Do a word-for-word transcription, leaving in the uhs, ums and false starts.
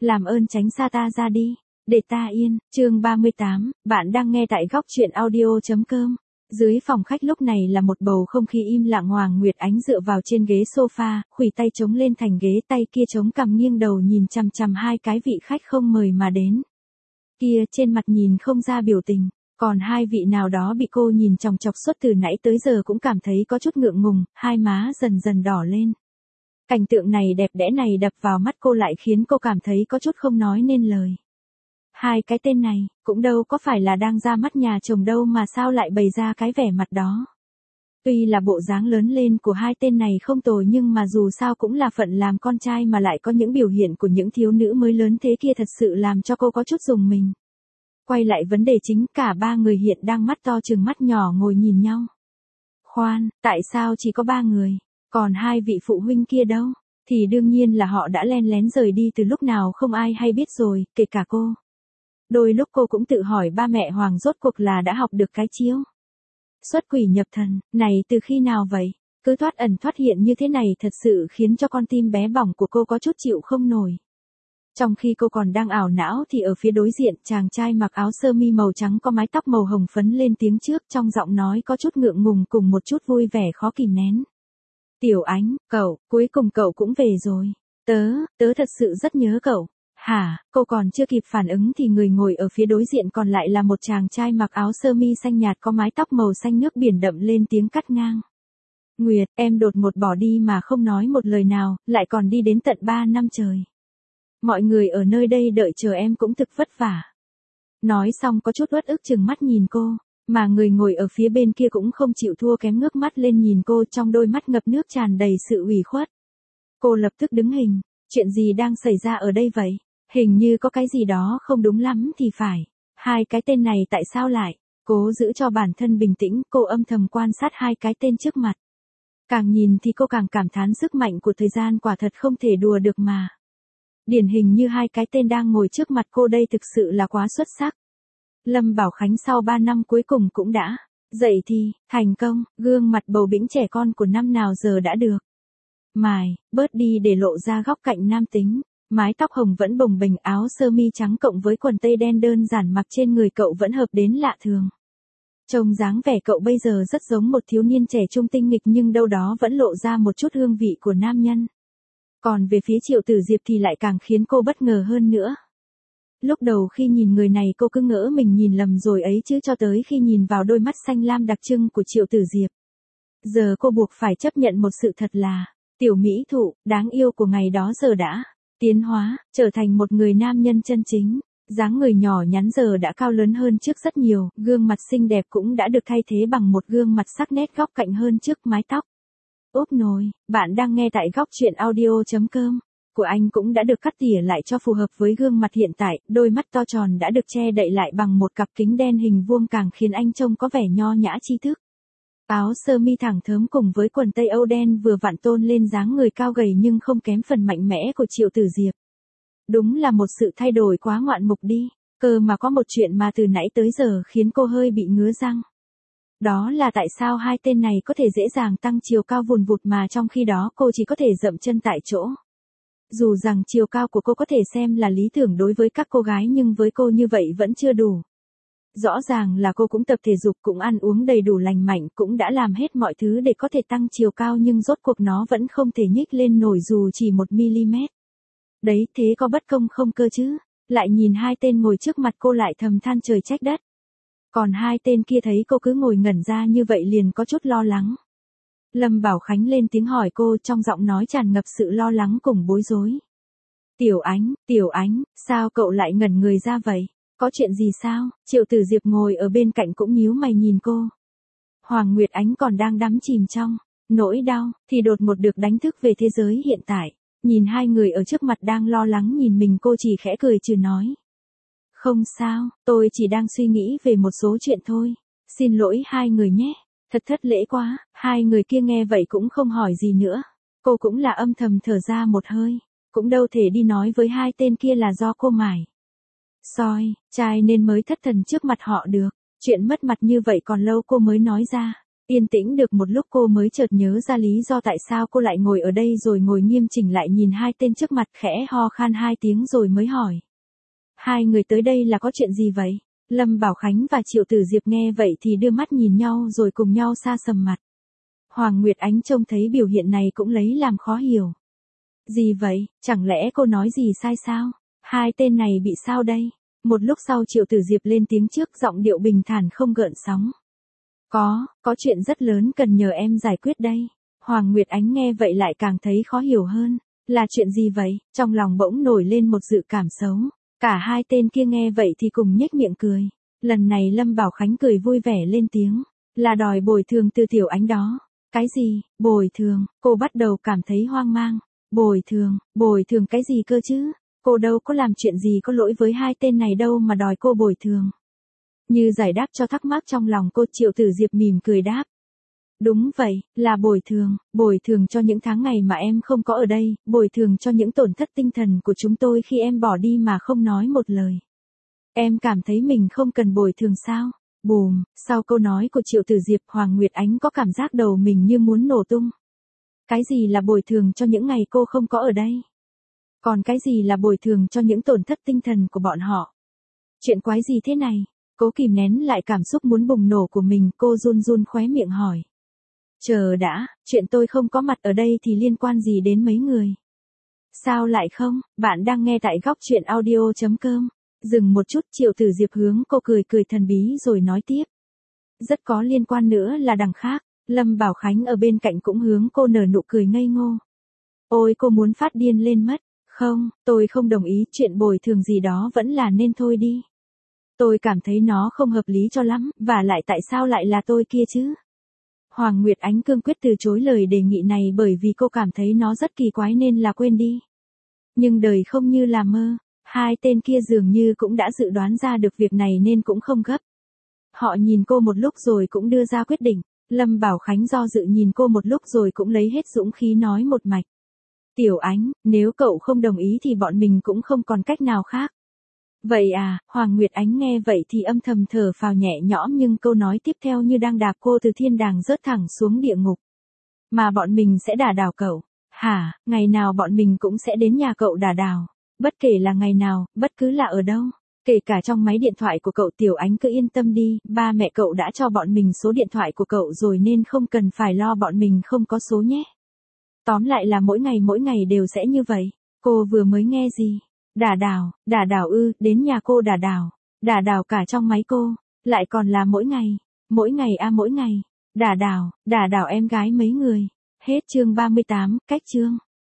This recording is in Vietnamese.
làm ơn tránh xa ta ra đi, để ta yên. Chương ba mươi tám, bạn đang nghe tại góc truyện audio.com. Dưới phòng khách lúc này là một bầu không khí im lặng. Hoàng Nguyệt Ánh dựa vào trên ghế sofa, khuỷu tay chống lên thành ghế, tay kia chống cằm nghiêng đầu nhìn chằm chằm hai cái vị khách không mời mà đến. Kia trên mặt nhìn không ra biểu tình, còn hai vị nào đó bị cô nhìn chòng chọc suốt từ nãy tới giờ cũng cảm thấy có chút ngượng ngùng, hai má dần dần đỏ lên. Cảnh tượng này đẹp đẽ này đập vào mắt cô lại khiến cô cảm thấy có chút không nói nên lời. Hai cái tên này, cũng đâu có phải là đang ra mắt nhà chồng đâu mà sao lại bày ra cái vẻ mặt đó. Tuy là bộ dáng lớn lên của hai tên này không tồi nhưng mà dù sao cũng là phận làm con trai mà lại có những biểu hiện của những thiếu nữ mới lớn thế kia thật sự làm cho cô có chút rùng mình. Quay lại vấn đề chính, cả ba người hiện đang mắt to trừng mắt nhỏ ngồi nhìn nhau. Khoan, tại sao chỉ có ba người, còn hai vị phụ huynh kia đâu? Thì đương nhiên là họ đã len lén rời đi từ lúc nào không ai hay biết rồi, kể cả cô. Đôi lúc cô cũng tự hỏi ba mẹ Hoàng rốt cuộc là đã học được cái chiêu xuất quỷ nhập thần này từ khi nào vậy? Cứ thoát ẩn thoát hiện như thế này thật sự khiến cho con tim bé bỏng của cô có chút chịu không nổi. Trong khi cô còn đang ảo não thì ở phía đối diện, chàng trai mặc áo sơ mi màu trắng có mái tóc màu hồng phấn lên tiếng trước, trong giọng nói có chút ngượng ngùng cùng một chút vui vẻ khó kìm nén. Tiểu Ánh, cậu, cuối cùng cậu cũng về rồi. Tớ, tớ thật sự rất nhớ cậu. Hả, cô còn chưa kịp phản ứng thì người ngồi ở phía đối diện còn lại là một chàng trai mặc áo sơ mi xanh nhạt có mái tóc màu xanh nước biển đậm lên tiếng cắt ngang. Nguyệt, em đột ngột bỏ đi mà không nói một lời nào, lại còn đi đến tận ba năm trời. Mọi người ở nơi đây đợi chờ em cũng thực vất vả. Nói xong có chút uất ức chừng mắt nhìn cô, mà người ngồi ở phía bên kia cũng không chịu thua kém ngước mắt lên nhìn cô, trong đôi mắt ngập nước tràn đầy sự ủy khuất. Cô lập tức đứng hình, chuyện gì đang xảy ra ở đây vậy? Hình như có cái gì đó không đúng lắm thì phải. Hai cái tên này tại sao lại? Cố giữ cho bản thân bình tĩnh, cô âm thầm quan sát hai cái tên trước mặt. Càng nhìn thì cô càng cảm thán sức mạnh của thời gian quả thật không thể đùa được mà. Điển hình như hai cái tên đang ngồi trước mặt cô đây thực sự là quá xuất sắc. Lâm Bảo Khánh sau ba năm cuối cùng cũng đã dậy thì, thành công, gương mặt bầu bĩnh trẻ con của năm nào giờ đã được mài, bớt đi để lộ ra góc cạnh nam tính. Mái tóc hồng vẫn bồng bềnh, áo sơ mi trắng cộng với quần tây đen đơn giản mặc trên người cậu vẫn hợp đến lạ thường. Trông dáng vẻ cậu bây giờ rất giống một thiếu niên trẻ trung tinh nghịch nhưng đâu đó vẫn lộ ra một chút hương vị của nam nhân. Còn về phía Triệu Tử Diệp thì lại càng khiến cô bất ngờ hơn nữa. Lúc đầu khi nhìn người này cô cứ ngỡ mình nhìn lầm rồi ấy chứ, cho tới khi nhìn vào đôi mắt xanh lam đặc trưng của Triệu Tử Diệp. Giờ cô buộc phải chấp nhận một sự thật là, tiểu mỹ thụ, đáng yêu của ngày đó giờ đã tiến hóa, trở thành một người nam nhân chân chính. Dáng người nhỏ nhắn giờ đã cao lớn hơn trước rất nhiều, gương mặt xinh đẹp cũng đã được thay thế bằng một gương mặt sắc nét góc cạnh hơn trước, mái tóc. Úp nồi, bạn đang nghe tại góc truyện audio.com. Của anh cũng đã được cắt tỉa lại cho phù hợp với gương mặt hiện tại, đôi mắt to tròn đã được che đậy lại bằng một cặp kính đen hình vuông càng khiến anh trông có vẻ nho nhã tri thức. Áo sơ mi thẳng thớm cùng với quần tây Âu đen vừa vặn tôn lên dáng người cao gầy nhưng không kém phần mạnh mẽ của Triệu Tử Diệp. Đúng là một sự thay đổi quá ngoạn mục đi, cơ mà có một chuyện mà từ nãy tới giờ khiến cô hơi bị ngứa răng. Đó là tại sao hai tên này có thể dễ dàng tăng chiều cao vùn vụt mà trong khi đó cô chỉ có thể dậm chân tại chỗ. Dù rằng chiều cao của cô có thể xem là lý tưởng đối với các cô gái nhưng với cô như vậy vẫn chưa đủ. Rõ ràng là cô cũng tập thể dục, cũng ăn uống đầy đủ lành mạnh, cũng đã làm hết mọi thứ để có thể tăng chiều cao nhưng rốt cuộc nó vẫn không thể nhích lên nổi dù chỉ một mi-li-mét. Đấy, thế có bất công không cơ chứ? Lại nhìn hai tên ngồi trước mặt cô lại thầm than trời trách đất. Còn hai tên kia thấy cô cứ ngồi ngẩn ra như vậy liền có chút lo lắng. Lâm Bảo Khánh lên tiếng hỏi cô, trong giọng nói tràn ngập sự lo lắng cùng bối rối. Tiểu Ánh, Tiểu Ánh, sao cậu lại ngẩn người ra vậy? Có chuyện gì sao? Triệu Tử Diệp ngồi ở bên cạnh cũng nhíu mày nhìn cô. Hoàng Nguyệt Ánh còn đang đắm chìm trong nỗi đau, thì đột ngột được đánh thức về thế giới hiện tại. Nhìn hai người ở trước mặt đang lo lắng nhìn mình, cô chỉ khẽ cười trừ nói. Không sao, tôi chỉ đang suy nghĩ về một số chuyện thôi. Xin lỗi hai người nhé. Thật thất lễ quá. Hai người kia nghe vậy cũng không hỏi gì nữa. Cô cũng là âm thầm thở ra một hơi. Cũng đâu thể đi nói với hai tên kia là do cô mải soi trai nên mới thất thần trước mặt họ được. Chuyện mất mặt như vậy còn lâu cô mới nói ra. Yên tĩnh được một lúc cô mới chợt nhớ ra lý do tại sao cô lại ngồi ở đây rồi ngồi nghiêm chỉnh lại nhìn hai tên trước mặt khẽ ho khan hai tiếng rồi mới hỏi. Hai người tới đây là có chuyện gì vậy? Lâm Bảo Khánh và Triệu Tử Diệp nghe vậy thì đưa mắt nhìn nhau rồi cùng nhau sa sầm mặt. Hoàng Nguyệt Ánh trông thấy biểu hiện này cũng lấy làm khó hiểu. Gì vậy, chẳng lẽ cô nói gì sai sao? Hai tên này bị sao đây? Một lúc sau Triệu Tử Diệp lên tiếng trước, giọng điệu bình thản không gợn sóng. Có, có chuyện rất lớn cần nhờ em giải quyết đây. Hoàng Nguyệt Ánh nghe vậy lại càng thấy khó hiểu hơn. Là chuyện gì vậy? Trong lòng bỗng nổi lên một dự cảm xấu. Cả hai tên kia nghe vậy thì cùng nhếch miệng cười. Lần này Lâm Bảo Khánh cười vui vẻ lên tiếng. Là đòi bồi thường từ Tiểu Ánh đó. Cái gì, bồi thường? Cô bắt đầu cảm thấy hoang mang. Bồi thường, bồi thường cái gì cơ chứ? Cô đâu có làm chuyện gì có lỗi với hai tên này đâu mà đòi cô bồi thường. Như giải đáp cho thắc mắc trong lòng cô, Triệu Tử Diệp mỉm cười đáp. Đúng vậy, là bồi thường, bồi thường cho những tháng ngày mà em không có ở đây, bồi thường cho những tổn thất tinh thần của chúng tôi khi em bỏ đi mà không nói một lời. Em cảm thấy mình không cần bồi thường sao? Bùm, sau câu nói của Triệu Tử Diệp, Hoàng Nguyệt Ánh có cảm giác đầu mình như muốn nổ tung. Cái gì là bồi thường cho những ngày cô không có ở đây? Còn cái gì là bồi thường cho những tổn thất tinh thần của bọn họ? Chuyện quái gì thế này? Cố kìm nén lại cảm xúc muốn bùng nổ của mình, cô run run khóe miệng hỏi. Chờ đã, chuyện tôi không có mặt ở đây thì liên quan gì đến mấy người? Sao lại không? Bạn đang nghe tại góc truyện audio chấm com. Dừng một chút, Triệu Tử Diệp hướng cô cười cười thần bí rồi nói tiếp. Rất có liên quan nữa là đằng khác. Lâm Bảo Khánh ở bên cạnh cũng hướng cô nở nụ cười ngây ngô. Ôi, cô muốn phát điên lên mất. Không, tôi không đồng ý, chuyện bồi thường gì đó vẫn là nên thôi đi. Tôi cảm thấy nó không hợp lý cho lắm, và lại tại sao lại là tôi kia chứ? Hoàng Nguyệt Ánh cương quyết từ chối lời đề nghị này bởi vì cô cảm thấy nó rất kỳ quái nên là quên đi. Nhưng đời không như là mơ, hai tên kia dường như cũng đã dự đoán ra được việc này nên cũng không gấp. Họ nhìn cô một lúc rồi cũng đưa ra quyết định. Lâm Bảo Khánh do dự nhìn cô một lúc rồi cũng lấy hết dũng khí nói một mạch. Tiểu Ánh, nếu cậu không đồng ý thì bọn mình cũng không còn cách nào khác. Vậy à, Hoàng Nguyệt Ánh nghe vậy thì âm thầm thở phào nhẹ nhõm, nhưng câu nói tiếp theo như đang đạp cô từ thiên đàng rớt thẳng xuống địa ngục. Mà bọn mình sẽ đả đảo cậu. Hả, ngày nào bọn mình cũng sẽ đến nhà cậu đả đảo. Bất kể là ngày nào, bất cứ là ở đâu. Kể cả trong máy điện thoại của cậu. Tiểu Ánh cứ yên tâm đi, ba mẹ cậu đã cho bọn mình số điện thoại của cậu rồi nên không cần phải lo bọn mình không có số nhé. Tóm lại là mỗi ngày mỗi ngày đều sẽ như vậy. Cô vừa mới nghe gì? Đả đảo, đả đảo ư, đến nhà cô đả đảo. Đả đảo cả trong máy cô, lại còn là mỗi ngày. Mỗi ngày à mỗi ngày. Đả đảo, đả đảo em gái mấy người. Hết chương ba mươi tám, cách chương.